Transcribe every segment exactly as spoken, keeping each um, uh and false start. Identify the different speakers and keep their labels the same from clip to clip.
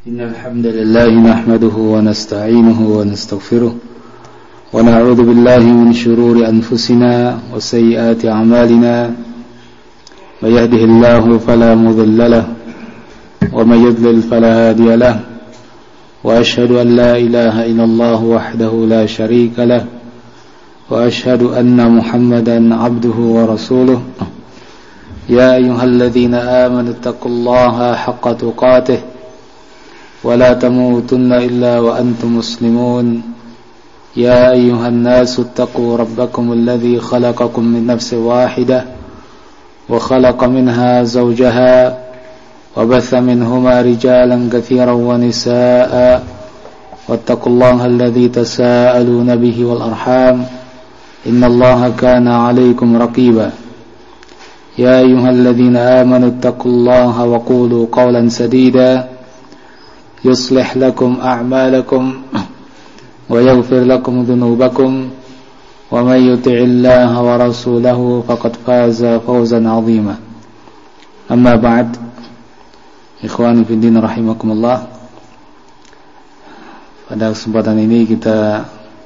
Speaker 1: إن الحمد لله نحمده ونستعينه ونستغفره ونعوذ بالله من شرور أنفسنا وسيئات أعمالنا من يهده الله فلا مضل له ومن يضلل فلا هادي له وأشهد أن لا إله إلا الله وحده لا شريك له وأشهد أن محمدا عبده ورسوله يا أيها الذين آمنوا اتقوا الله حق تقاته ولا تموتن إلا وأنتم مسلمون يا أيها الناس اتقوا ربكم الذي خلقكم من نفس واحدة وخلق منها زوجها وبث منهما رجالا كثيرا ونساء واتقوا الله الذي تساءلون به والأرحام إن الله كان عليكم رقيبا يا أيها الذين آمنوا اتقوا الله وقولوا قولا سديدا يصلح لكم أعمالكم ويغفر لكم ذنوبكم ومن يطع الله ورسوله فقد فاز فوزا عظيما أما بعد Ikhwani fiddin rahimakumullah. Pada kesempatan ini kita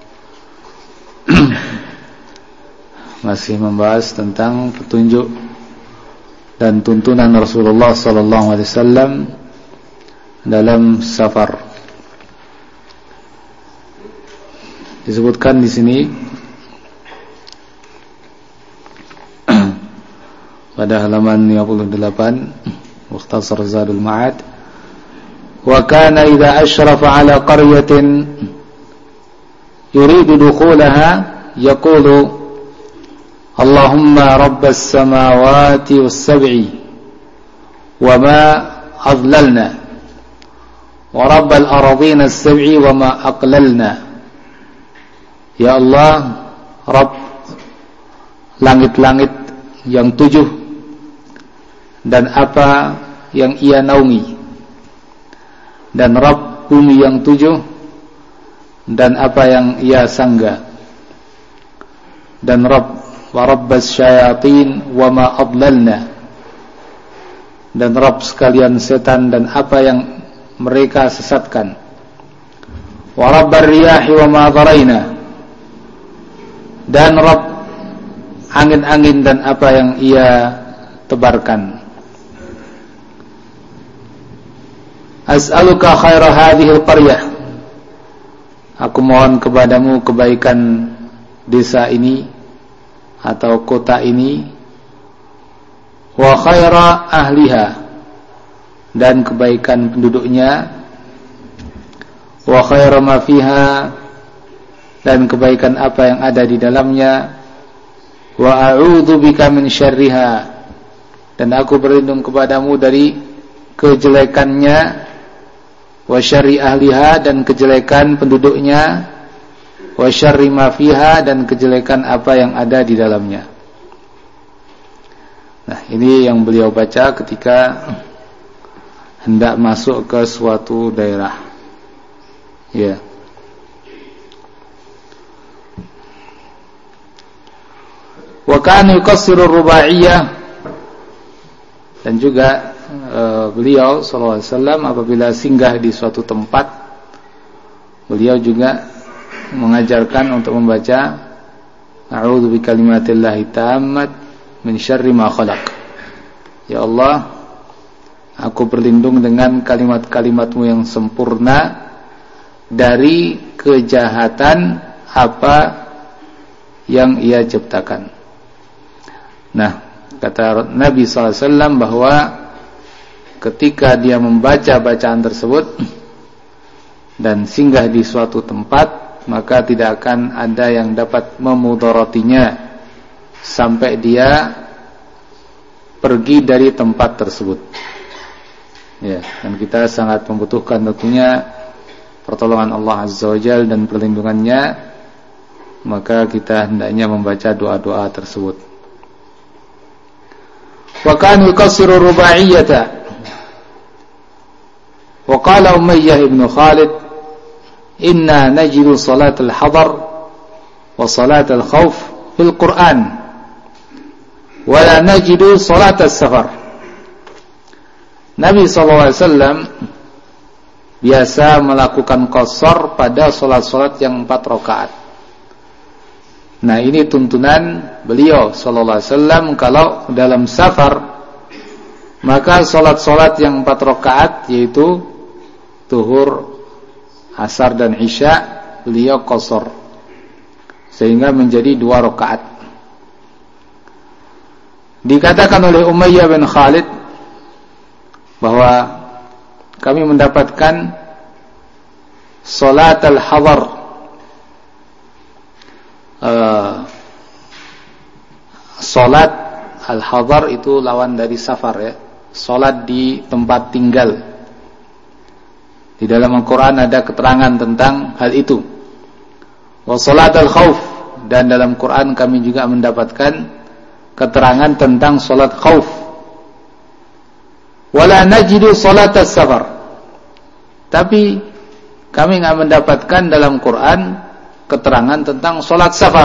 Speaker 1: masih membahas tentang petunjuk dan tuntunan Rasulullah sallallahu alaihi wasallam dalam safar. Disebutkan di sini pada halaman lima puluh delapan Mukhtasar Zadul Ma'ad, wa kana idza ashrafa ala qaryatin yuridu dukhulaha yaqulu Allahumma rabbas samawati was sab'i wa ma adlalna wa rabbal aradina as-sab'i wa ma aqlalna. Ya Allah, Rabb langit-langit yang tujuh dan apa yang ia naungi, dan Rabb bumi yang tujuh dan apa yang ia sangga, dan Rabb wa rabbas syayatin wa ma adlalna, dan Rabb sekalian setan dan apa yang mereka sesatkan, wa rabbar riyahi wa ma dharaina, dan Rabb angin-angin dan apa yang ia tebarkan. As'aluka khaira hadhil qaryah, aku mohon kepadamu kebaikan desa ini atau kota ini, wa khaira ahliha, dan kebaikan penduduknya, wa khaira ma fiha, dan kebaikan apa yang ada di dalamnya, wa a'udzu bika min syarriha, dan aku berlindung kepadamu dari kejelekannya, wa syarri ahliha, dan kejelekan penduduknya, wa syarri ma fiha, dan kejelekan apa yang ada di dalamnya. Nah, ini yang beliau baca ketika hendak masuk ke suatu daerah. Ya. Wa kana yukassiru rubaiyah, dan juga uh, beliau sallallahu alaihi wasallam apabila singgah di suatu tempat, beliau juga mengajarkan untuk membaca a'udzu bikalimatillahi tammat min syarri ma khalaq. Ya Allah, aku berlindung dengan kalimat-kalimatmu yang sempurna dari kejahatan apa yang ia ciptakan. Nah, kata Nabi sallallahu alaihi wasallam bahwa ketika dia membaca bacaan tersebut dan singgah di suatu tempat, maka tidak akan ada yang dapat memudaratinya sampai dia pergi dari tempat tersebut. Ya, dan kita sangat membutuhkan tentunya pertolongan Allah Azza wa Jalla dan perlindungannya, maka kita hendaknya membaca doa-doa tersebut. Wa kan yukassiru rubaiyata, wa qala Umayyah ibn Khalid inna najidu salat al-hadar wa salat al-khawf fil Qur'an wa la najidu salat al-safar. Nabi sallallahu alaihi wasallam biasa melakukan qasar pada salat-salat yang empat rakaat. Nah, ini tuntunan beliau sallallahu alaihi wasallam kalau dalam safar, maka salat-salat yang empat rakaat yaitu zuhur, asar dan isya beliau qasar sehingga menjadi dua rakaat. Dikatakan oleh Umayyah bin Khalid bahwa kami mendapatkan salat al-hadar, uh, salat al-hadar itu lawan dari safar ya, salat di tempat tinggal. Di dalam Al-Quran ada keterangan tentang hal itu. Wa salat al-khawf, dan dalam Quran kami juga mendapatkan keterangan tentang salat khauf. Wala najidu salat as-safar, tapi kami enggak mendapatkan dalam Quran keterangan tentang salat safar.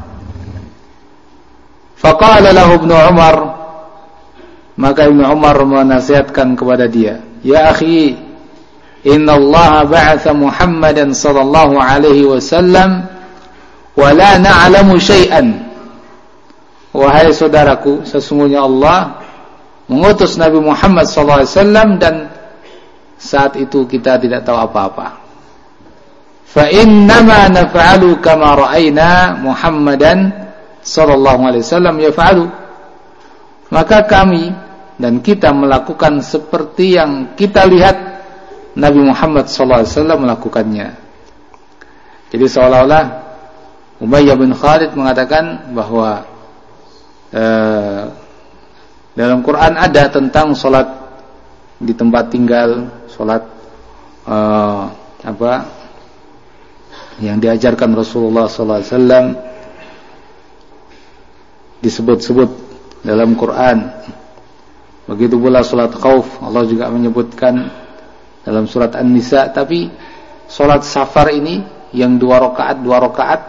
Speaker 1: Faqala lahu Ibnu Umar, maka Ibnu Umar menasihatkan kepada dia, ya akhi, inna Allah ba'atha Muhammadan sallallahu alaihi wasallam wa la na'lamu syai'an. Wahai saudaraku, sesungguhnya Allah mengutus Nabi Muhammad sallallahu alaihi wasallam dan saat itu kita tidak tahu apa-apa. Fa innama naf'alu kama ra'ayna Muhammadan sallallahu alaihi wasallam yaf'alu. Maka kami dan kita melakukan seperti yang kita lihat Nabi Muhammad sallallahu alaihi wasallam melakukannya. Jadi seolah-olah Umayyah bin Khalid mengatakan bahwa eh, dalam Quran ada tentang salat di tempat tinggal, salat eh, apa yang diajarkan Rasulullah sallallahu alaihi wasallam disebut-sebut dalam Quran. Begitu pula salat khauf, Allah juga menyebutkan dalam surat An-Nisa. Tapi salat safar ini yang dua rakaat dua rakaat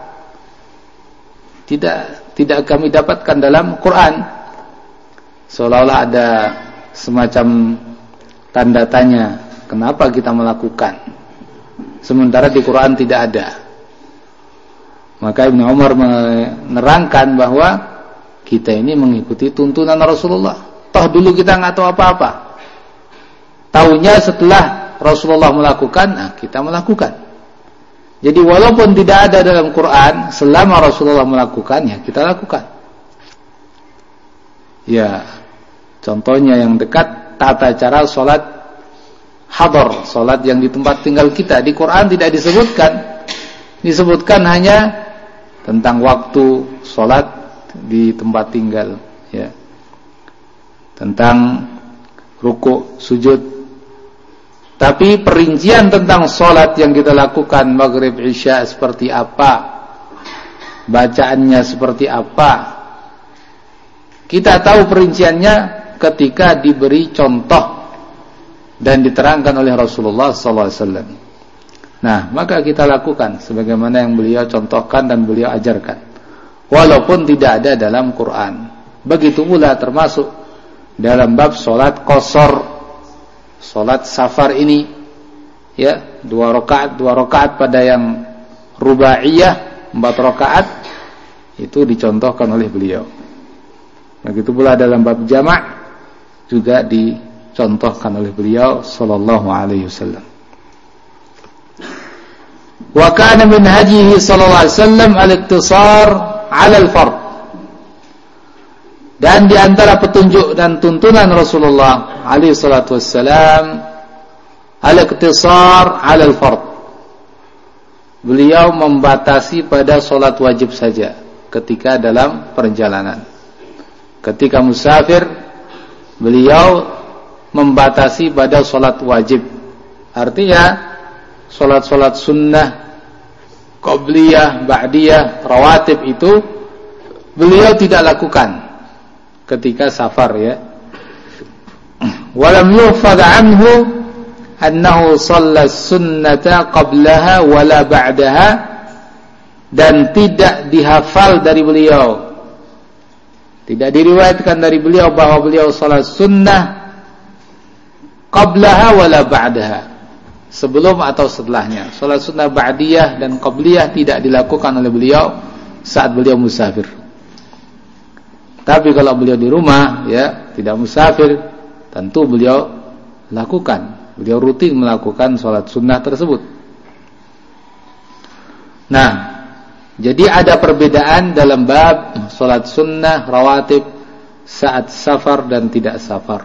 Speaker 1: tidak tidak kami dapatkan dalam Quran. Seolah-olah ada semacam tanda tanya, kenapa kita melakukan sementara di Quran tidak ada. Maka Ibnu Umar menerangkan bahwa kita ini mengikuti tuntunan Rasulullah. Toh dulu kita nggak tahu apa-apa, taunya setelah Rasulullah melakukan, nah kita melakukan. Jadi walaupun tidak ada dalam Quran, selama Rasulullah melakukan, ya kita lakukan. Ya, contohnya yang dekat, tata cara sholat hadar, sholat yang di tempat tinggal kita. Di Quran tidak disebutkan, disebutkan hanya tentang waktu sholat di tempat tinggal, ya, tentang rukuk, sujud. Tapi perincian tentang sholat yang kita lakukan maghrib, isya seperti apa, bacaannya seperti apa, kita tahu perinciannya ketika diberi contoh dan diterangkan oleh Rasulullah sallallahu alaihi wasallam. Nah, maka kita lakukan sebagaimana yang beliau contohkan dan beliau ajarkan, walaupun tidak ada dalam Quran. Begitu pula termasuk dalam bab sholat qasar, sholat safar ini, ya, dua rakaat dua rakaat pada yang rubaiyah, empat rakaat itu dicontohkan oleh beliau. Begitu pula dalam bab jamak juga dicontohkan oleh beliau sallallahu alaihi wasallam. Wa kana min hadihi sallallahu alaihi wasallam al-iktisar 'ala al-fard. Dan di antara petunjuk dan tuntunan Rasulullah alaihi salatu wassalam al-iktisar 'ala al-fard. Beliau membatasi pada salat wajib saja ketika dalam perjalanan. Ketika musafir, beliau membatasi pada salat wajib. Artinya salat-salat sunnah, qabliyah, ba'diyah, rawatib itu beliau tidak lakukan ketika safar, ya. Walam yuhfaz anhu annahu shalla sunnata qablaha wala ba'daha, dan tidak dihafal dari beliau, tidak diriwayatkan dari beliau bahwa beliau salat sunnah qablaha wala ba'daha, sebelum atau setelahnya. Salat sunnah ba'diyah dan qabliyah tidak dilakukan oleh beliau saat beliau musafir. Tapi kalau beliau di rumah, ya, tidak musafir, tentu beliau lakukan. Beliau rutin melakukan salat sunnah tersebut. Nah, jadi ada perbedaan dalam bab salat sunnah rawatib saat safar dan tidak safar.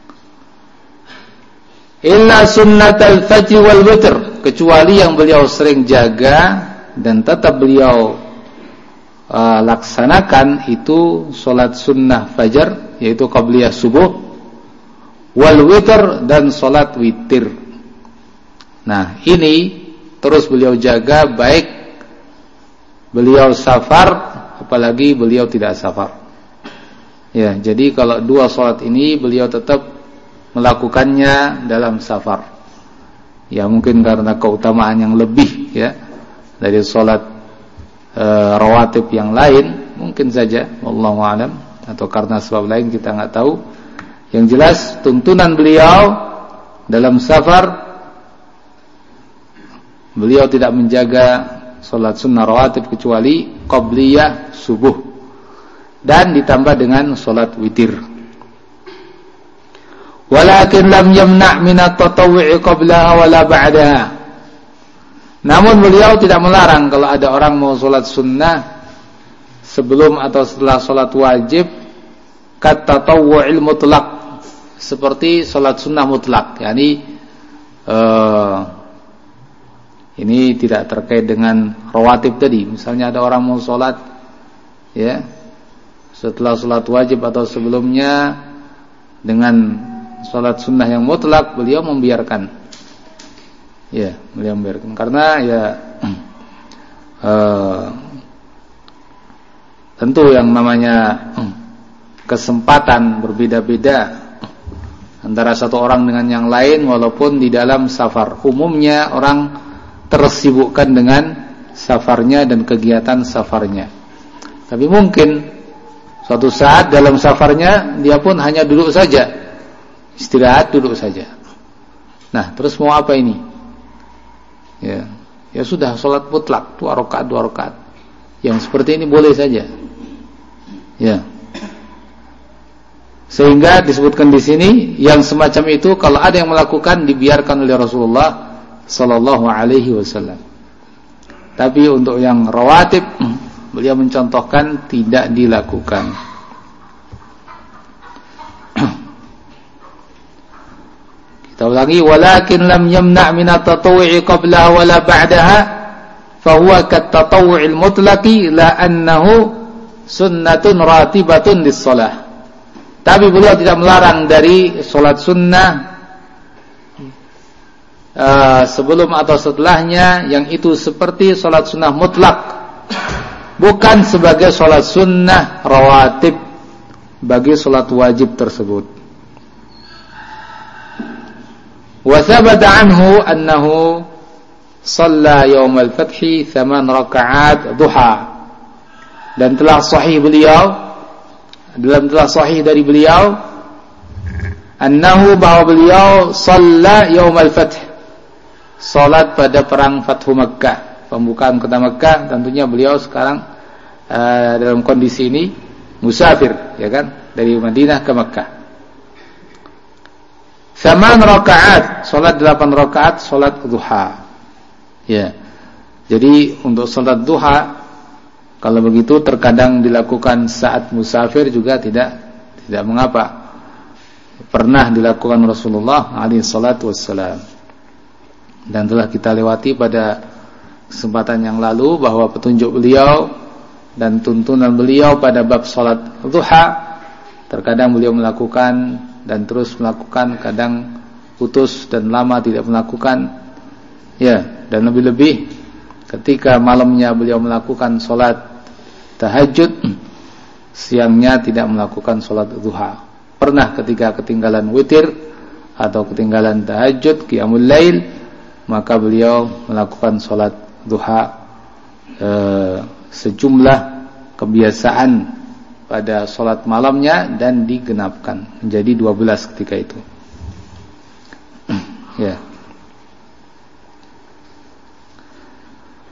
Speaker 1: Illa sunnatal fajr wal witr, kecuali yang beliau sering jaga dan tetap beliau uh, laksanakan itu salat sunnah fajar, yaitu qabliyah subuh, wal witr, dan salat witir. Nah, ini terus beliau jaga baik beliau safar apalagi beliau tidak safar. Ya, jadi kalau dua salat ini beliau tetap melakukannya dalam safar. Ya, mungkin karena keutamaan yang lebih, ya, dari salat e, rawatib yang lain, mungkin saja, wallahu a'lam, atau karena sebab lain kita enggak tahu. Yang jelas tuntunan beliau dalam safar, beliau tidak menjaga salat sunnah rawatib kecuali qabliyah subuh dan ditambah dengan salat witir. Walakin lam yamna' min at-tatawwu'i qablaha wala ba'daha. Namun beliau tidak melarang kalau ada orang mau salat sunnah sebelum atau setelah salat wajib, kat tatawwu'il mutlaq, seperti salat sunnah mutlak, yakni uh, ini tidak terkait dengan rawatib tadi. Misalnya ada orang mau salat, ya, setelah salat wajib atau sebelumnya dengan salat sunnah yang mutlak, beliau membiarkan. Ya, beliau membiarkan karena ya uh, tentu yang namanya kesempatan berbeda-beda antara satu orang dengan yang lain walaupun di dalam safar. Umumnya orang tersibukkan dengan safarnya dan kegiatan safarnya. Tapi mungkin suatu saat dalam safarnya dia pun hanya duduk saja, istirahat, duduk saja. Nah, terus mau apa ini? Ya, ya sudah, salat mutlak, dua rakaat, dua rakaat. Yang seperti ini boleh saja. Ya. Sehingga disebutkan di sini yang semacam itu kalau ada yang melakukan dibiarkan oleh Rasulullah sallallahu alaihi wasallam. Tapi untuk yang rawatib beliau mencontohkan tidak dilakukan. Kita ulangi, walakin lam yamna' min at-tatawwu'i qablaha wala ba'daha fa huwa kat-tatawwu'il mutlaqi la annahu sunnatun ratibatun lis-shalah. Tapi beliau tidak melarang dari salat sunnah uh, sebelum atau setelahnya yang itu seperti salat sunnah mutlak, bukan sebagai salat sunnah rawatib bagi salat wajib tersebut. Wa thabata anhu annahu shalla yaum al-fath thaman raka'at duha, dan telah sahih beliau dalam telah sahih dari beliau annahu, bahwa beliau shalla yaum al-fath, salat pada perang Fathu Makkah, pembukaan kota Makkah. Tentunya beliau sekarang uh, dalam kondisi ini musafir, ya kan, dari Madinah ke Makkah. Thaman rakaat, salat delapan rakaat, salat duha. Ya. Jadi untuk salat duha kalau begitu terkadang dilakukan saat musafir juga tidak tidak mengapa. Pernah dilakukan Rasulullah alaihi salatu wassalam. Dan telah kita lewati pada kesempatan yang lalu bahwa petunjuk beliau dan tuntunan beliau pada bab salat duha, terkadang beliau melakukan dan terus melakukan, kadang putus dan lama tidak melakukan. Ya, dan lebih-lebih ketika malamnya beliau melakukan salat tahajud, siangnya tidak melakukan salat duha. Pernah ketika ketinggalan witir atau ketinggalan tahajud, qiyamul lail, maka beliau melakukan salat duha e, sejumlah kebiasaan pada salat malamnya dan digenapkan menjadi dua belas ketika itu. Ya.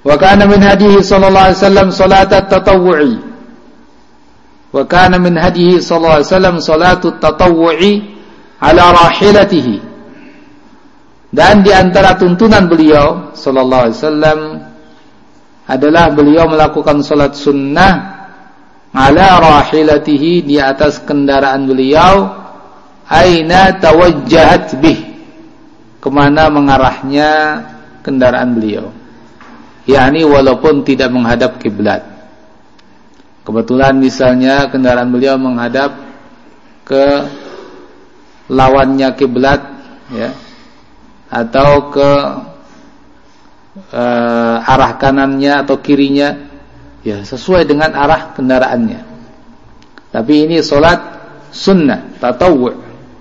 Speaker 1: Wa kana min hadihi sallallahu alaihi wasallam salat at-tatawwu'i. Wa kana min hadihi sallallahu alaihi wasallam salatu at-tatawwu'i ala rahilatihi. Dan di antara tuntunan beliau sallallahu alaihi wasallam adalah beliau melakukan salat sunnah ala rahilatihi, di atas kendaraan beliau, aina tawajjahat bih, kemana mengarahnya kendaraan beliau, yakni walaupun tidak menghadap kiblat. Kebetulan misalnya kendaraan beliau menghadap ke lawannya kiblat, ya, atau ke uh, arah kanannya atau kirinya, ya sesuai dengan arah kendaraannya. Tapi ini solat sunnah tatawwu'.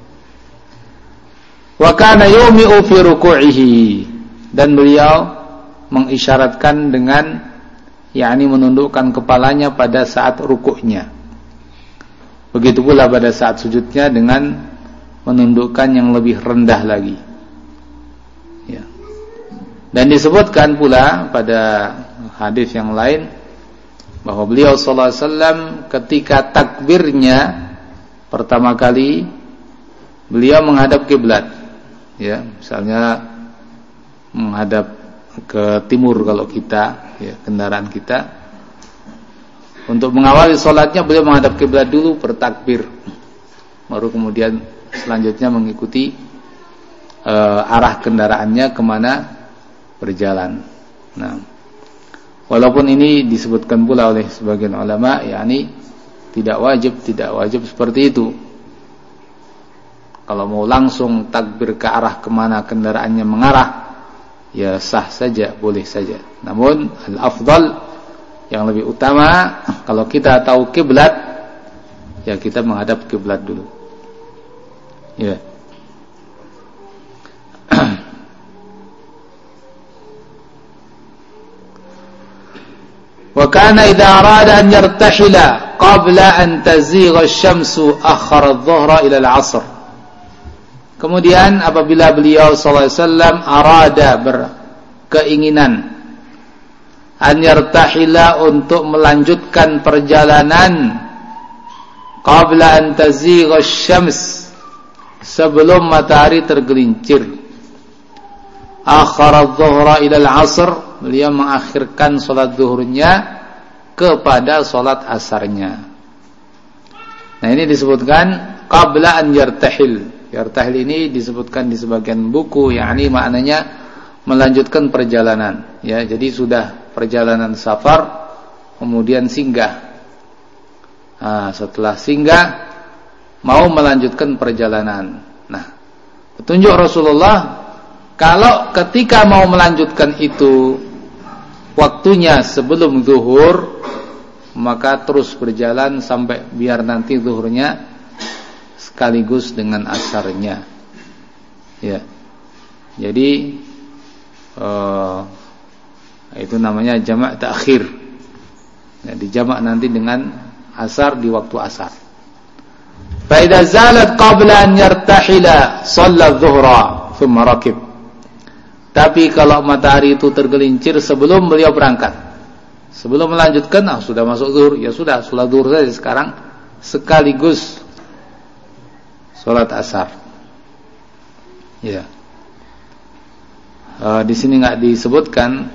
Speaker 1: Wa kana yumi'u fi ruku'ihi, dan beliau mengisyaratkan dengan yakni menundukkan kepalanya pada saat rukuknya. Begitu pula pada saat sujudnya dengan menundukkan yang lebih rendah lagi. Ya. Dan disebutkan pula pada hadis yang lain bahwa beliau sallallahu alaihi wasallam ketika takbirnya pertama kali beliau menghadap kiblat, ya, misalnya menghadap ke timur kalau kita, ya, kendaraan kita. Untuk mengawali salatnya beliau menghadap kiblat dulu, bertakbir, baru kemudian selanjutnya mengikuti uh, arah kendaraannya kemana berjalan. Nah, walaupun ini disebutkan pula oleh sebagian ulama, yakni tidak wajib, tidak wajib seperti itu. Kalau mau langsung takbir ke arah kemana kendaraannya mengarah, ya sah saja, boleh saja. Namun al-afdal, yang lebih utama, kalau kita tahu kiblat, ya kita menghadap kiblat dulu. Ya. Wa kana idza arada an yartahila qabla an tazigha asy-syamsu akhara adh-dhuhra ila al-'asr. Kemudian apabila beliau sallallahu alaihi wasallam arada, berkeinginan, an yartahila, untuk melanjutkan perjalanan, qabla an tazigha asy-syams, sebelum matahari tergelincir, akhara adh-dhuhra ila al-'asr, beliau mengakhirkan salat zuhurnya kepada salat asarnya. Nah, ini disebutkan qabla an yartahil. Yartahil ini disebutkan di sebagian buku, yakni maknanya melanjutkan perjalanan, ya. Jadi sudah perjalanan safar, kemudian singgah. Nah, setelah singgah mau melanjutkan perjalanan. Nah, petunjuk Rasulullah kalau ketika mau melanjutkan itu waktunya sebelum zuhur, maka terus berjalan sampai biar nanti zuhurnya sekaligus dengan asarnya, ya. Jadi uh, itu namanya jamak ta'khir, ya, dijamak nanti dengan asar di waktu asar. Fa idza zalat qabla an yartahila shalla adh-dhuhra thumma rakib. Tapi kalau matahari itu tergelincir sebelum beliau berangkat, sebelum melanjutkan, ah, sudah masuk zuhur, ya sudah, salat zuhur saja sekarang sekaligus salat asar. Ya. Uh, di sini enggak disebutkan.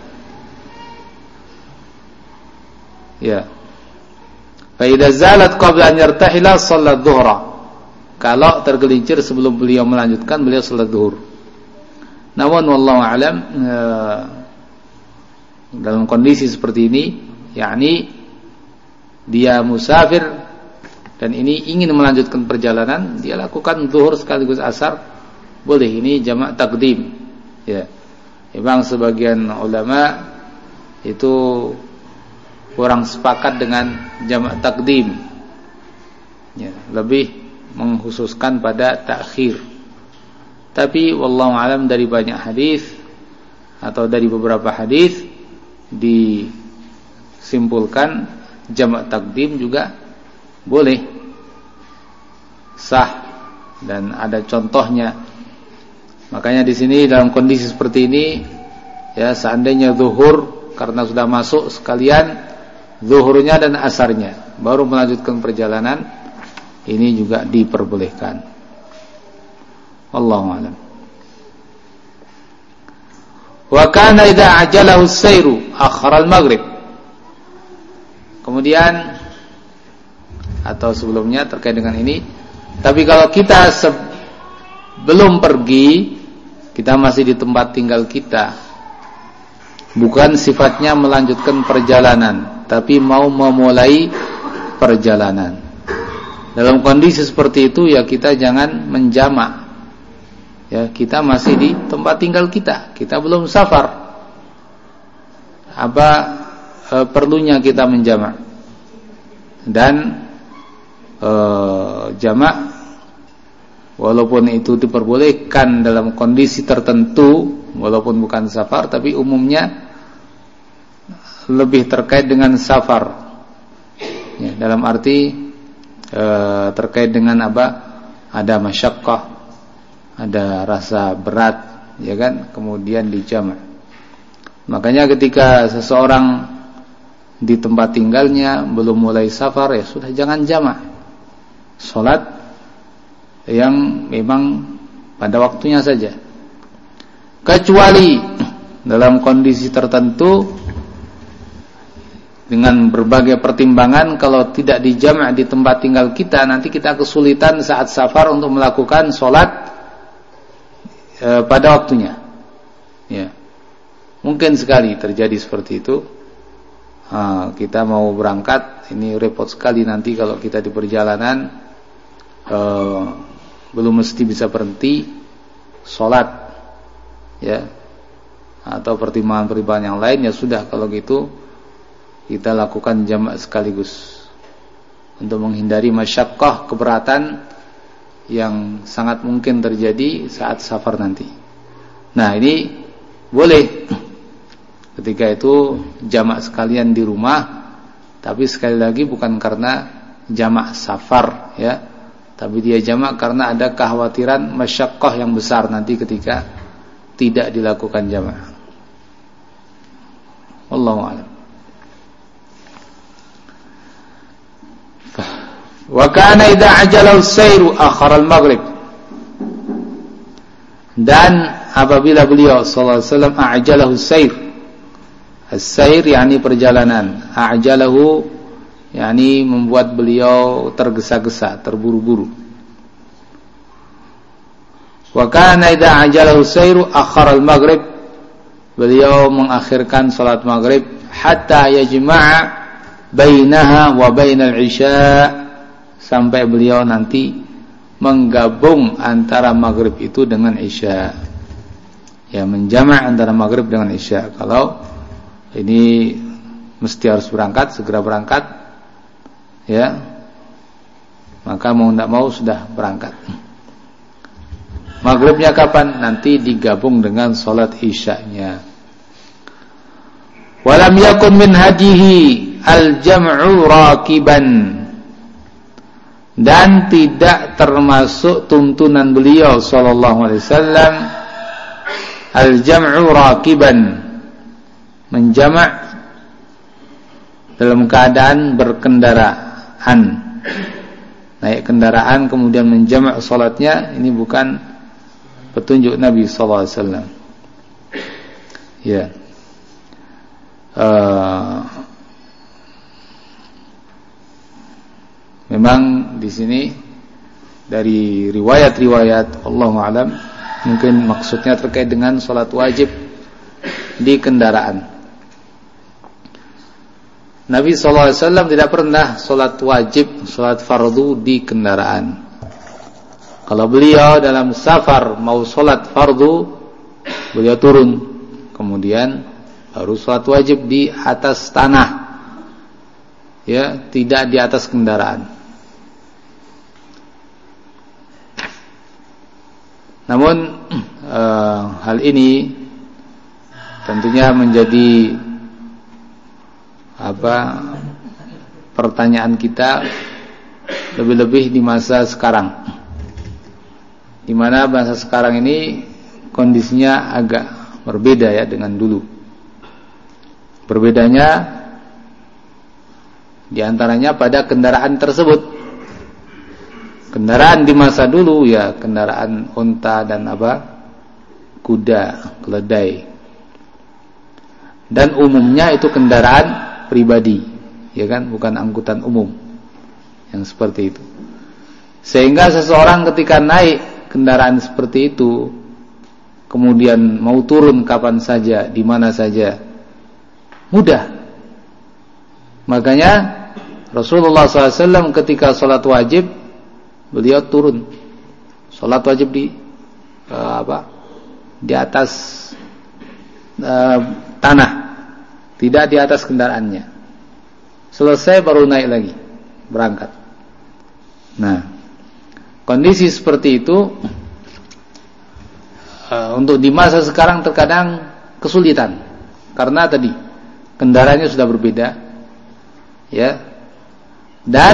Speaker 1: Ya. Fa idza zalat qabla an yartahila shalla adh-dhuhra. Kalau tergelincir sebelum beliau melanjutkan, beliau salat zuhur. Namun wallahu alam, uh, dalam kondisi seperti ini, yakni dia musafir dan ini ingin melanjutkan perjalanan, dia lakukan zuhur sekaligus asar, boleh. Ini jamak takdim, ya. Memang sebagian ulama itu kurang sepakat dengan jamak takdim, ya, lebih mengkhususkan pada takhir. Tapi wallahu alam, dari banyak hadis atau dari beberapa hadis disimpulkan jamak takdim juga boleh, sah, dan ada contohnya. Makanya di sini dalam kondisi seperti ini, ya, seandainya zuhur karena sudah masuk sekalian zuhurnya dan asarnya, baru melanjutkan perjalanan, ini juga diperbolehkan. Wallahu a'lam. Wa kana idza ajalahu as-sairu akhara al-maghrib. Kemudian atau sebelumnya terkait dengan ini, tapi kalau kita sebelum pergi, kita masih di tempat tinggal kita, bukan sifatnya melanjutkan perjalanan, tapi mau memulai perjalanan. Dalam kondisi seperti itu ya kita jangan menjamak. Ya, kita masih di tempat tinggal kita, kita belum safar. Apa e, perlunya kita menjamak? Dan e, jamak walaupun itu diperbolehkan dalam kondisi tertentu, walaupun bukan safar, tapi umumnya lebih terkait dengan safar. Ya, dalam arti e, terkait dengan apa? Ada masyaqqah, ada rasa berat, ya kan, kemudian dijamak. Makanya ketika seseorang di tempat tinggalnya belum mulai safar, ya sudah jangan jamak. Salat yang memang pada waktunya saja. Kecuali dalam kondisi tertentu dengan berbagai pertimbangan, kalau tidak dijamak di tempat tinggal kita, nanti kita kesulitan saat safar untuk melakukan salat E, pada waktunya. Ya, mungkin sekali terjadi seperti itu. Ha, kita mau berangkat, ini repot sekali nanti kalau kita di perjalanan e, belum mesti bisa berhenti sholat, ya, atau pertimbangan-pertimbangan yang lain. Ya sudah, kalau gitu kita lakukan jamak sekaligus untuk menghindari masyaqqah, keberatan yang sangat mungkin terjadi saat safar nanti. Nah, ini boleh ketika itu jamak sekalian di rumah, tapi sekali lagi bukan karena jamak safar, ya, tapi dia jamak karena ada kekhawatiran masyaqqah yang besar nanti ketika tidak dilakukan jamak. Wallahu a'lam. Wa kana idza ajala as-sairu akhara al-maghrib. Dan apabila beliau sallallahu alaihi wasallam ajalahu as-sair. As-sair yakni perjalanan, ajalahu yakni membuat beliau tergesa-gesa, terburu-buru. Wa kana idza ajalahu as-sairu akhara al-maghrib. Beliau mengakhirkan salat maghrib hatta yajma'a bainaha wa bainal isya', sampai beliau nanti menggabung antara maghrib itu dengan isya. Ya, menjamak antara maghrib dengan isya. Kalau ini mesti harus berangkat, segera berangkat, ya, maka mau tidak mau sudah berangkat. Maghribnya kapan? Nanti digabung dengan sholat isyanya. Walam yakun min hadihi al-jam'u rakiban. Dan tidak termasuk tuntunan beliau sallallahu alaihi wasallam al-jam'u rakiban, menjamak dalam keadaan berkendaraan, naik kendaraan kemudian menjamak salatnya. Ini bukan petunjuk Nabi sallallahu alaihi wasallam. Ya. Uh, Memang di sini dari riwayat-riwayat Allahu a'lam, mungkin maksudnya terkait dengan salat wajib di kendaraan. Nabi sallallahu alaihi wasallam tidak pernah salat wajib, salat fardu di kendaraan. Kalau beliau dalam safar mau salat fardu, beliau turun, kemudian baru salat wajib di atas tanah, ya, tidak di atas kendaraan. Namun e, hal ini tentunya menjadi apa pertanyaan kita, lebih-lebih di masa sekarang, di mana masa sekarang ini kondisinya agak berbeda ya dengan dulu. Berbedanya di antaranya pada kendaraan tersebut. Kendaraan di masa dulu ya kendaraan unta dan apa? Kuda, keledai. Dan umumnya itu kendaraan pribadi, ya kan, bukan angkutan umum. Yang seperti itu. Sehingga seseorang ketika naik kendaraan seperti itu, kemudian mau turun kapan saja, di mana saja, mudah. Makanya Rasulullah shallallahu alaihi wasallam ketika sholat wajib, beliau turun sholat wajib di uh, apa di atas uh, tanah, tidak di atas kendaraannya. Selesai baru naik lagi berangkat. Nah, kondisi seperti itu uh, untuk di masa sekarang terkadang kesulitan karena tadi kendaraannya sudah berbeda, ya, dan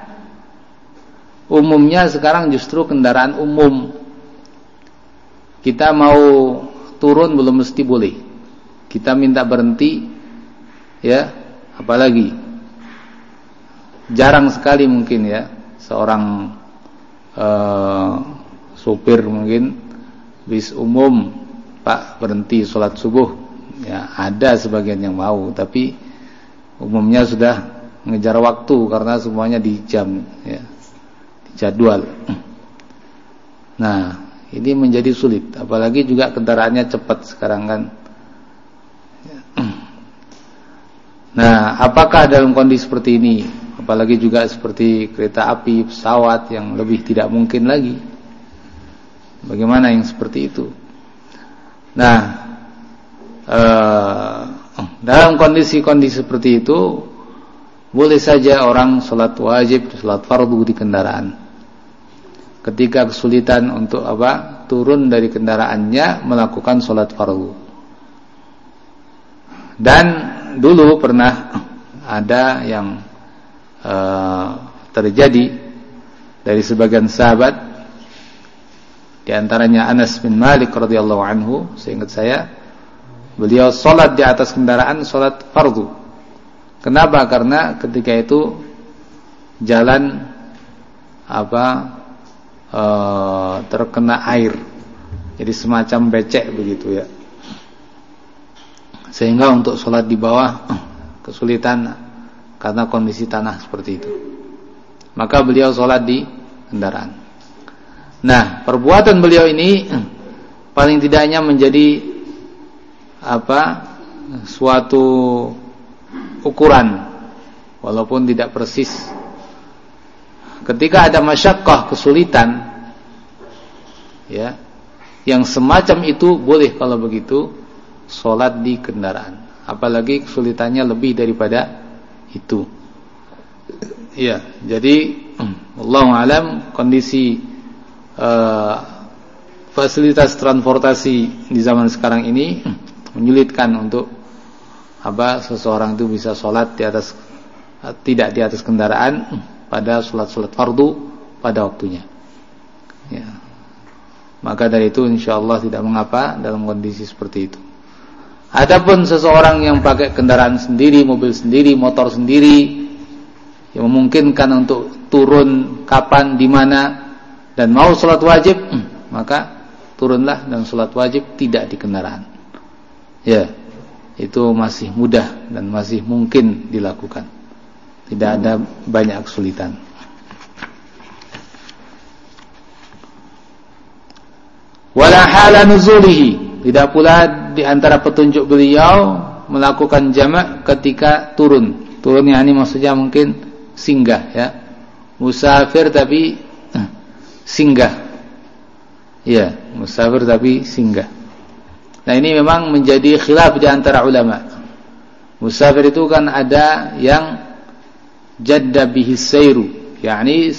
Speaker 1: umumnya sekarang justru kendaraan umum. Kita mau turun belum mesti boleh. Kita minta berhenti, ya, apalagi jarang sekali mungkin ya seorang uh, sopir mungkin bis umum, Pak berhenti sholat subuh. Ya, ada sebagian yang mau, tapi umumnya sudah mengejar waktu karena semuanya di jam, ya, jadwal. Nah, ini menjadi sulit, apalagi juga kendaraannya cepat sekarang kan. Nah, apakah dalam kondisi seperti ini, apalagi juga seperti kereta api, pesawat yang lebih tidak mungkin lagi, bagaimana yang seperti itu? Nah, eh, dalam kondisi-kondisi seperti itu boleh saja orang sholat wajib, sholat fardu di kendaraan. Ketika kesulitan untuk apa? Turun dari kendaraannya melakukan sholat fardu. Dan dulu pernah ada yang uh, terjadi dari sebagian sahabat, di antaranya Anas bin Malik radhiyallahu anhu, seingat saya, beliau sholat di atas kendaraan, sholat fardu. Kenapa? Karena ketika itu jalan apa e, terkena air, jadi semacam becek begitu ya, sehingga untuk sholat di bawah kesulitan karena kondisi tanah seperti itu. Maka beliau sholat di kendaraan. Nah, perbuatan beliau ini paling tidaknya menjadi apa suatu ukuran, walaupun tidak persis. Ketika ada masyaqqah, kesulitan, ya, yang semacam itu boleh kalau begitu sholat di kendaraan. Apalagi kesulitannya lebih daripada itu. Ya, jadi wallahu alam kondisi uh, fasilitas transportasi di zaman sekarang ini menyulitkan untuk apa seseorang itu bisa sholat di atas, tidak di atas kendaraan pada sholat-sholat fardu pada waktunya. Ya. Maka dari itu insyaallah tidak mengapa dalam kondisi seperti itu. Adapun seseorang yang pakai kendaraan sendiri, mobil sendiri, motor sendiri, yang memungkinkan untuk turun kapan, di mana, dan mau sholat wajib, maka turunlah dan sholat wajib tidak di kendaraan. Ya. Itu masih mudah dan masih mungkin dilakukan. Tidak ada banyak kesulitan. Wala hala nuzulihi, tidak pula di antara petunjuk beliau melakukan jamak ketika turun. Turunnya ini maksudnya mungkin singgah, ya. Musafir tapi eh, singgah. Ya, musafir tapi singgah. Nah, ini memang menjadi khilaf di antara ulama. Musafir itu kan ada yang jadda bihi sairu, yakni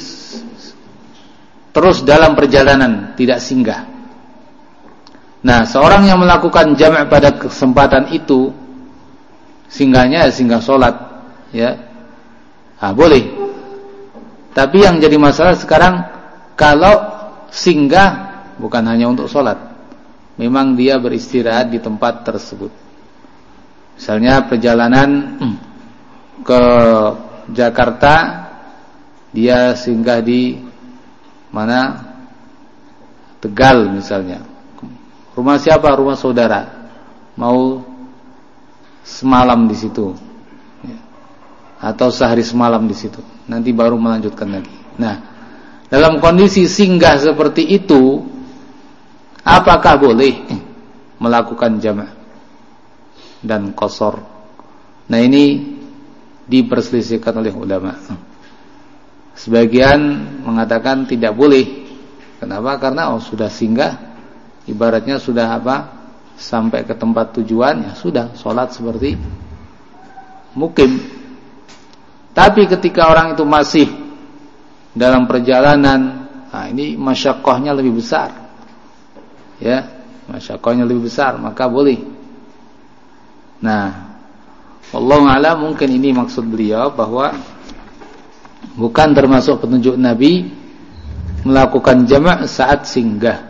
Speaker 1: terus dalam perjalanan, tidak singgah. Nah, seorang yang melakukan jamak pada kesempatan itu, singgahnya singgah sholat, ya, ah, boleh. Tapi yang jadi masalah sekarang, kalau singgah bukan hanya untuk sholat, memang dia beristirahat di tempat tersebut. Misalnya perjalanan ke Jakarta, dia singgah di mana? Tegal misalnya. Rumah siapa? Rumah saudara. Mau semalam di situ. Atau sehari semalam di situ. Nanti baru melanjutkan lagi. Nah, dalam kondisi singgah seperti itu, apakah boleh melakukan jama' dan qasar? Nah, ini diperselisihkan oleh ulama. Sebagian mengatakan tidak boleh. Kenapa? Karena oh, sudah singgah, ibaratnya sudah apa? Sampai ke tempat tujuan, ya sudah sholat seperti mukim. Tapi ketika orang itu masih dalam perjalanan, nah ini masyaqqahnya lebih besar. Ya, masyaqqahnya lebih besar, maka boleh. Nah, wallahu a'lam, mungkin ini maksud beliau bahwa bukan termasuk petunjuk Nabi melakukan jama' saat singgah.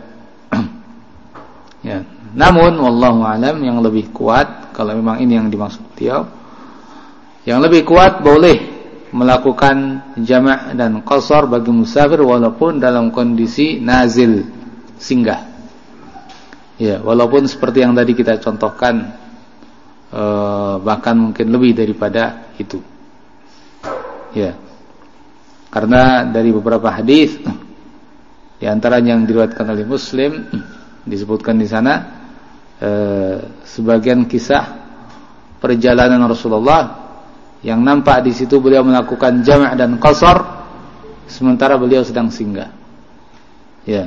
Speaker 1: Ya, namun wallahu a'lam yang lebih kuat, kalau memang ini yang dimaksud beliau, yang lebih kuat boleh melakukan jama' dan qasar bagi musafir walaupun dalam kondisi nazil, singgah. Ya, walaupun seperti yang tadi kita contohkan, eh, bahkan mungkin lebih daripada itu. Ya. Karena dari beberapa hadis, di antara yang diriwayatkan oleh Muslim, disebutkan di sana eh, sebagian kisah perjalanan Rasulullah yang nampak di situ beliau melakukan jama' dan qasar sementara beliau sedang singgah. Ya.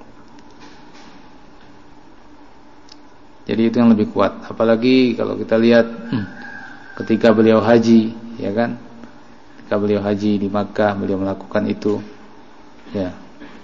Speaker 1: Jadi itu yang lebih kuat. Apalagi kalau kita lihat ketika beliau haji, ya kan? Ketika beliau haji di Makkah, beliau melakukan itu. Ya.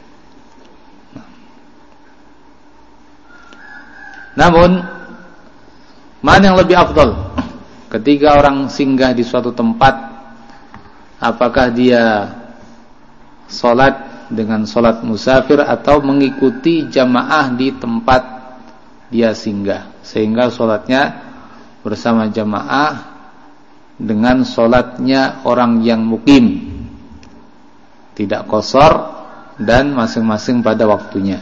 Speaker 1: Namun mana yang lebih afdal? Ketika orang singgah di suatu tempat, apakah dia sholat dengan sholat musafir atau mengikuti jamaah di tempat dia singgah, sehingga sholatnya bersama jamaah dengan sholatnya orang yang mukim, tidak qasar dan masing-masing pada waktunya.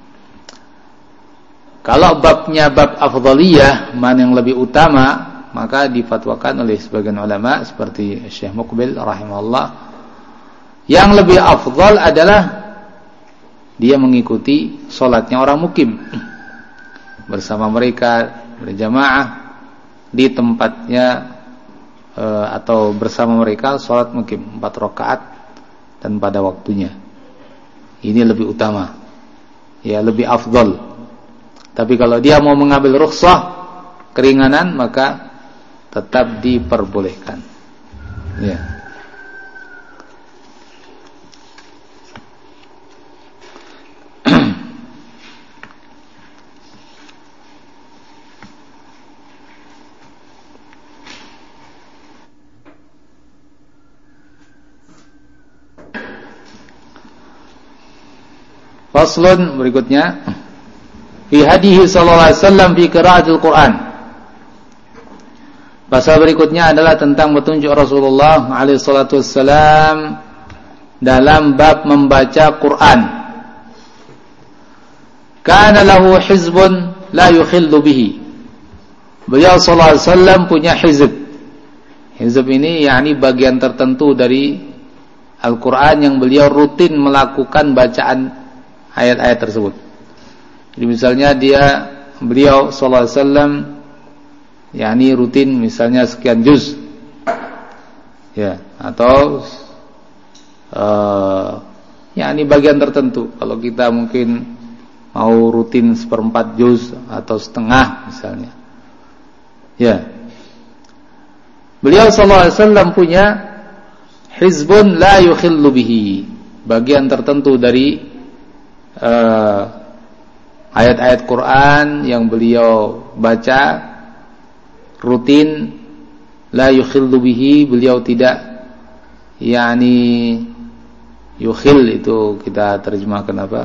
Speaker 1: Kalau babnya bab afdaliyah, mana yang lebih utama, maka difatwakan oleh sebagian ulama seperti Syekh Muqbil rahimahullah, yang lebih afdal adalah dia mengikuti sholatnya orang mukim bersama mereka berjamaah di tempatnya e, atau bersama mereka sholat mukim empat rakaat dan pada waktunya. Ini lebih utama, ya lebih afdal. Tapi kalau dia mau mengambil rukhsah, keringanan, maka tetap diperbolehkan. Ya. Faslun berikutnya, fi hadihi sallallahu alaihi wasallam fi qiraatil Quran. Pasal berikutnya adalah tentang petunjuk Rasulullah alaihi salatu wassalam dalam bab membaca Quran. Kana lahu hizbun la yukhillu bihi. Beliau sallallahu alaihi wasallam punya hizb. Hizb ini yakni bagian tertentu dari Al-Quran yang beliau rutin melakukan bacaan ayat-ayat tersebut. Jadi misalnya dia beliau sallallahu alaihi wasallam yakni rutin misalnya sekian juz, ya, atau uh, yakni bagian tertentu. Kalau kita mungkin mau rutin seperempat juz atau setengah misalnya, ya. Beliau sallallahu alaihi wasallam punya hizbun la yukhillu bihi, bagian tertentu dari Uh, ayat-ayat Quran yang beliau baca rutin, la yukhillu bihi, beliau tidak yakni yukhil itu kita terjemahkan apa?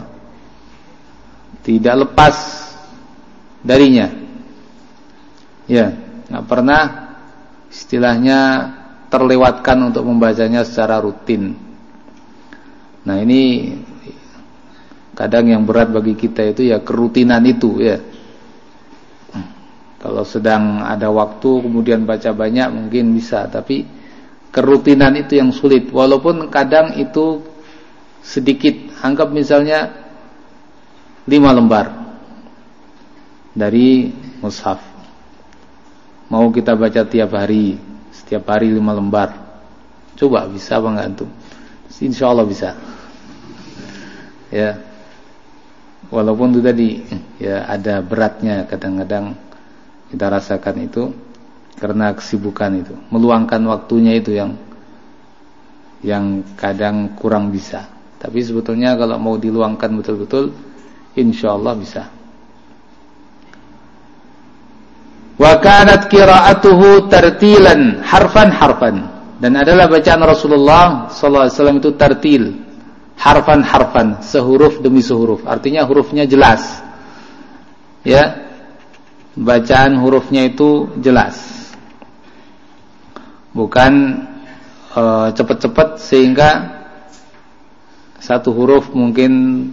Speaker 1: Tidak lepas darinya. Ya. nggak pernah istilahnya terlewatkan untuk membacanya secara rutin. Nah ini kadang yang berat bagi kita itu ya kerutinan itu ya. Kalau sedang ada waktu kemudian baca banyak mungkin bisa, tapi kerutinan itu yang sulit. Walaupun kadang itu sedikit, anggap misalnya lima lembar dari mushaf, mau kita baca tiap hari, setiap hari lima lembar, coba bisa apa enggak antum? Insya Allah bisa ya. Walaupun itu tadi ya ada beratnya, kadang-kadang kita rasakan itu karena kesibukan itu, meluangkan waktunya itu yang yang kadang kurang bisa. Tapi sebetulnya kalau mau diluangkan betul-betul, insya Allah bisa. Wa kanat qira'atuhu tartilan harfan harfan, dan adalah bacaan Rasulullah sallallahu alaihi wasallam itu tartil, harfan harfan, sehuruf demi sehuruf. Artinya hurufnya jelas. Ya. Bacaan hurufnya itu jelas. Bukan e, cepat-cepat sehingga satu huruf mungkin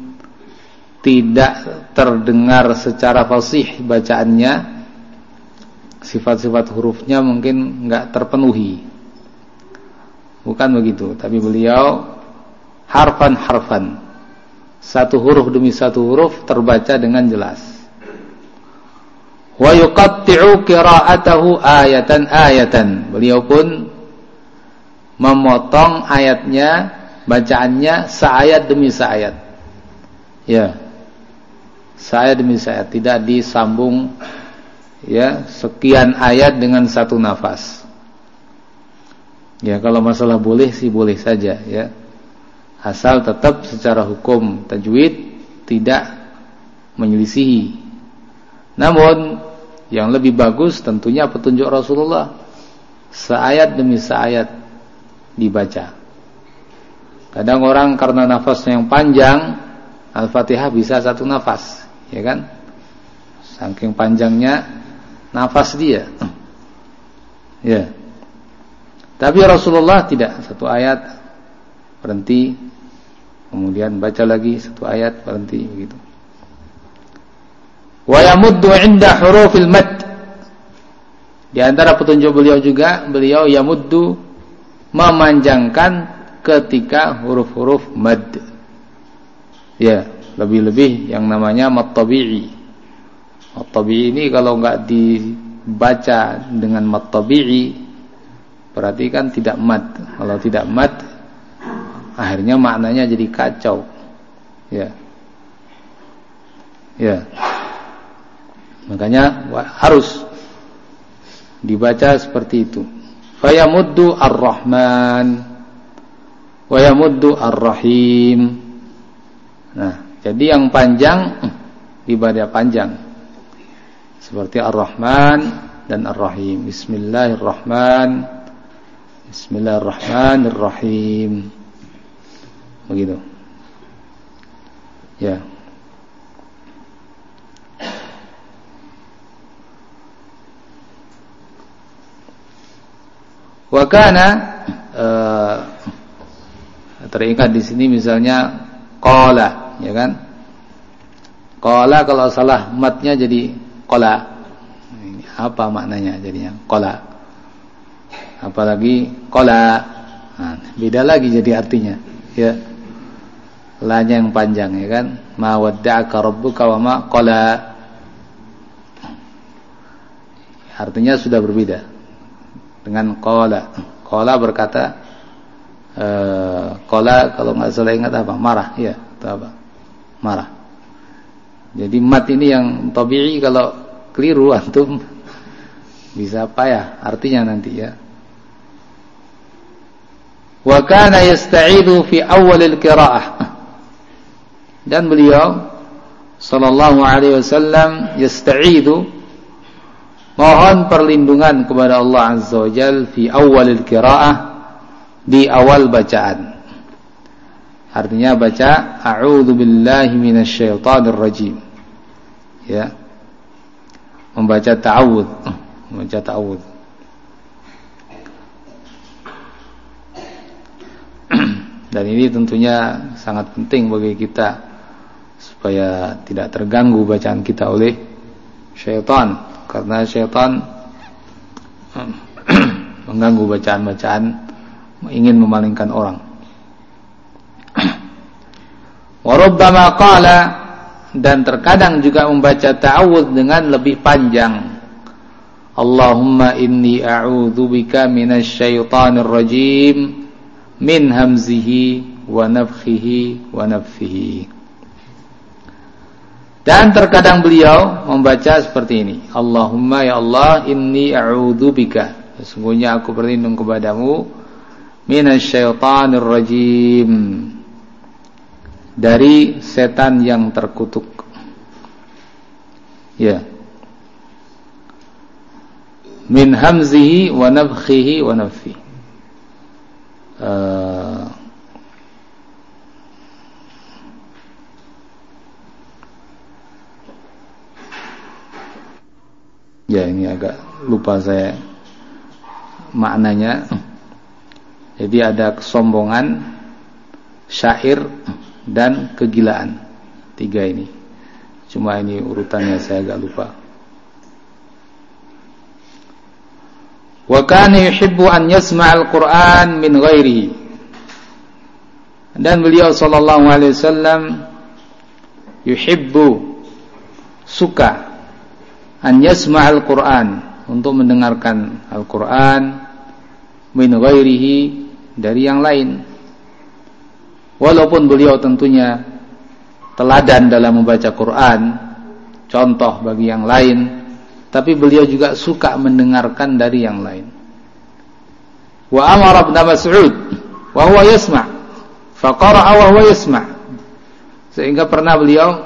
Speaker 1: tidak terdengar secara fasih bacaannya, sifat-sifat hurufnya mungkin enggak terpenuhi. Bukan begitu, tapi beliau harfan-harfan, satu huruf demi satu huruf terbaca dengan jelas. Wa yuqatti'u qira'atahu ayatan ayatan, beliau pun memotong ayatnya, bacaannya seayat demi seayat. Ya. Seayat demi seayat, tidak disambung ya sekian ayat dengan satu nafas. Ya, kalau masalah boleh sih boleh saja ya. Asal tetap secara hukum tajwid tidak menyelisihi. Namun yang lebih bagus tentunya petunjuk Rasulullah, seayat demi seayat dibaca. Kadang orang karena nafasnya yang panjang, Al-Fatihah bisa satu nafas, ya kan? Saking panjangnya nafas dia. Ya. Tapi Rasulullah tidak, satu ayat berhenti, kemudian baca lagi satu ayat berhenti, begitu. Wa yamuddu 'inda hurufil mad. Di antara petunjuk beliau juga, beliau yamuddu, memanjangkan ketika huruf-huruf mad. Ya, lebih-lebih yang namanya mad tabi'i. Mad tabi'i ini kalau enggak dibaca dengan mad tabi'i berarti kan tidak mad. Kalau tidak mad akhirnya maknanya jadi kacau. Ya. Ya. Makanya harus dibaca seperti itu. Fa yamuddu ar-Rahman wa yamuddu ar-Rahim. Nah, jadi yang panjang dibaca panjang. Seperti Ar-Rahman dan Ar-Rahim. Bismillahirrahman Bismillahirrahmanirrahim. Begitu. Ya. Wa kana uh, teringat di sini misalnya qala, ya kan? Qala kalau salah matnya jadi qala. Ini apa maknanya jadinya? Qala. Apalagi qala. Nah, beda lagi jadi artinya, ya. La-nya yang panjang, ya kan? Ma wadda'aka rabbuka wa ma qala. Artinya sudah berbeda dengan qala. Qala berkata uh, qala kalau enggak salah ingat apa? Marah, ya, atau apa? Marah. Jadi mat ini yang tabi'i, kalau keliru antum bisa payah artinya nanti, ya. Wa kana yasta'idu fi awwalil qira'ah. Dan beliau sallallahu alaihi wasallam yasta'idu, mohon perlindungan kepada Allah Azza wa Jalla fi awwalil qira'ah, di awal bacaan. Artinya baca a'udzu billahi minasyaitonir rajim. Ya. Membaca ta'awudz, membaca ta'awudz. Dan ini tentunya sangat penting bagi kita supaya tidak terganggu bacaan kita oleh syaitan, karena syaitan mengganggu bacaan-bacaan, ingin memalingkan orang. Wa rubbama qala, dan terkadang juga membaca ta'awudz dengan lebih panjang. Allahumma inni a'udzubika minasy syaithanir rajim min hamzihi wa nafthihi wa nafthihi. Dan terkadang beliau membaca seperti ini. Allahumma ya Allah, inni a'udzubika, sesungguhnya aku berlindung kepadamu, minasy syaithanir rajim, dari setan yang terkutuk. Ya. Min hamzihi wa nafthihi wa nafthihi. Uh, ya ini agak lupa saya maknanya. Jadi ada kesombongan, syair, dan kegilaan. Tiga ini. Cuma ini urutannya saya agak lupa. Wa kana yuhibbu an yasma'al Qur'an min ghairihi. Dan beliau sallallahu alaihi wasallam yuhibbu, suka, an yasma'al Qur'an, untuk mendengarkan Al-Qur'an, min ghairihi, dari yang lain. Walaupun beliau tentunya teladan dalam membaca Quran, contoh bagi yang lain, tapi beliau juga suka mendengarkan dari yang lain. Wa amara Ibn Mas'ud wa huwa yasma', fa qara'a wa huwa yasma'. Sehingga pernah beliau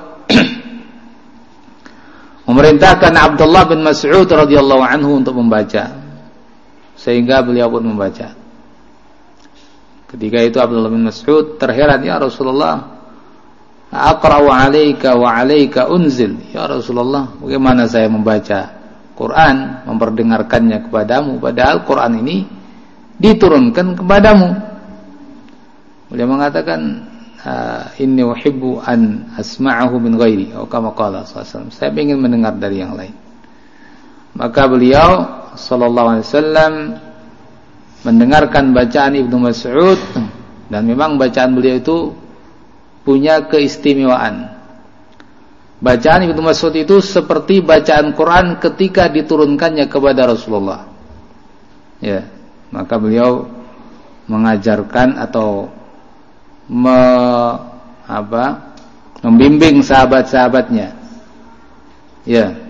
Speaker 1: memerintahkan Abdullah bin Mas'ud radhiyallahu anhu untuk membaca, sehingga beliau pun membaca. Ketika itu Abdullah bin Mas'ud terheran, ya Rasulullah, aqra'u 'alaika wa 'alaika unzil. Ya Rasulullah, bagaimana saya membaca Quran, memperdengarkannya kepadamu, padahal Quran ini diturunkan kepadamu. Beliau mengatakan, inni uhibbu an asma'ahu min ghairi, atau kama qala sallallahu alaihi wasallam, saya ingin mendengar dari yang lain. Maka beliau sallallahu alaihi wasallam mendengarkan bacaan Ibnu Mas'ud, dan memang bacaan beliau itu punya keistimewaan. Bacaan Ibnu Mas'ud itu seperti bacaan Quran ketika diturunkannya kepada Rasulullah. Ya, maka beliau mengajarkan atau me, apa, membimbing sahabat-sahabatnya. Ya.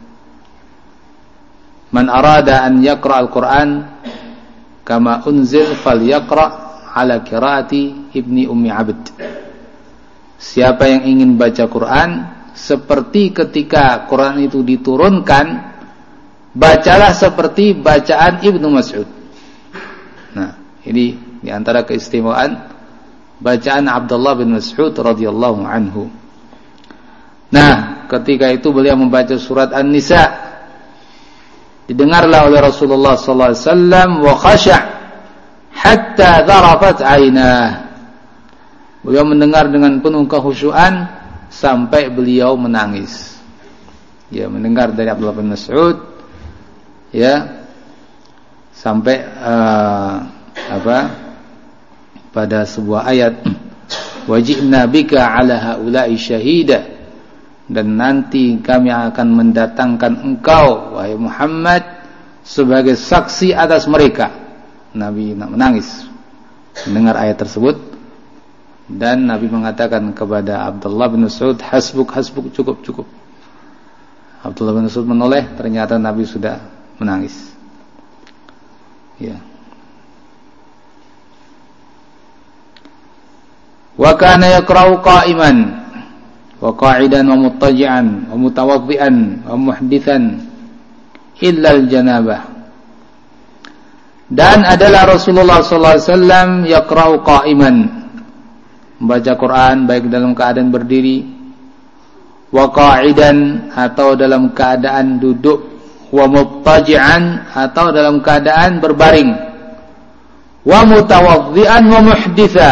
Speaker 1: Man arada an yaqra al-Quran kama unzil falyaqra ala qiraati Ibni Ummi Abd. Siapa yang ingin baca Quran seperti ketika Quran itu diturunkan, bacalah seperti bacaan Ibnu Mas'ud. Nah, ini di antara keistimewaan bacaan Abdullah bin Mas'ud radhiyallahu anhu. Nah, ketika itu beliau membaca surat An-Nisa, didengarlah oleh Rasulullah sallallahu alaihi wasallam, wa khasha' hatta dharafat 'ainah. Beliau mendengar dengan penuh kekhusyuan sampai beliau menangis. Ya, mendengar dari Abdullah bin Mas'ud, ya, sampai uh, apa? Pada sebuah ayat, wajibna bika ala haula'i syahida, dan nanti kami akan mendatangkan engkau wahai Muhammad sebagai saksi atas mereka. Nabi menangis mendengar ayat tersebut, dan Nabi mengatakan kepada Abdullah bin Mas'ud, hasbuk hasbuk, cukup cukup. Abdullah bin Mas'ud menoleh, ternyata Nabi sudah menangis. Ya. Wa kana yaqra'u qa'iman wa qa'idan wa muttaji'an wa mutawaddi'an wa muhdithan illa al-janabah. Dan adalah Rasulullah sallallahu alaihi wasallam yaqra'u qa'iman, membaca Quran baik dalam keadaan berdiri, wa qa'idan, atau dalam keadaan duduk, wa muttaji'an, atau dalam keadaan berbaring, wa mutawaddi'an wa muhditha,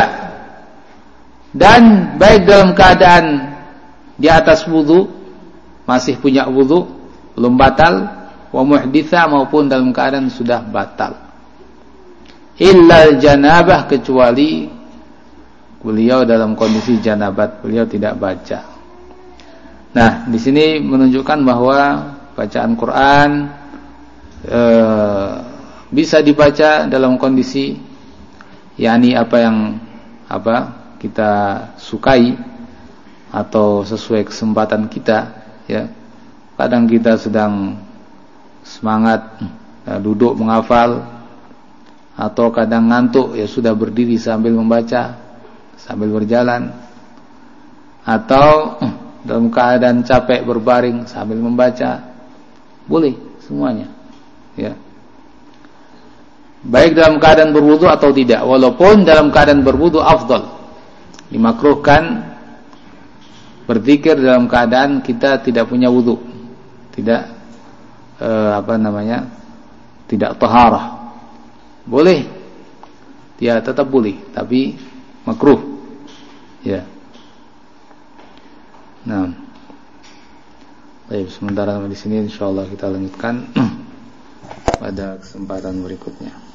Speaker 1: dan baik dalam keadaan di atas wudu, masih punya wudu belum batal, wa muhditha, maupun dalam keadaan sudah batal. Illa janabah, kecuali beliau dalam kondisi janabat, beliau tidak baca. Nah, di sini menunjukkan bahwa bacaan Quran e, bisa dibaca dalam kondisi, yakni apa yang apa kita sukai atau sesuai kesempatan kita, ya. Kadang kita sedang semangat ya, duduk menghafal, atau kadang ngantuk, ya sudah berdiri sambil membaca, sambil berjalan, atau dalam keadaan capek berbaring sambil membaca, boleh semuanya, ya. Baik dalam keadaan berwudu atau tidak, walaupun dalam keadaan berwudu afdal, dimakruhkan berzikir dalam keadaan kita tidak punya wudu, tidak eh, apa namanya, tidak taharah, boleh, ya tetap boleh, tapi makruh, ya. Nah, baik, sementara di sini insyaallah kita lanjutkan pada kesempatan berikutnya.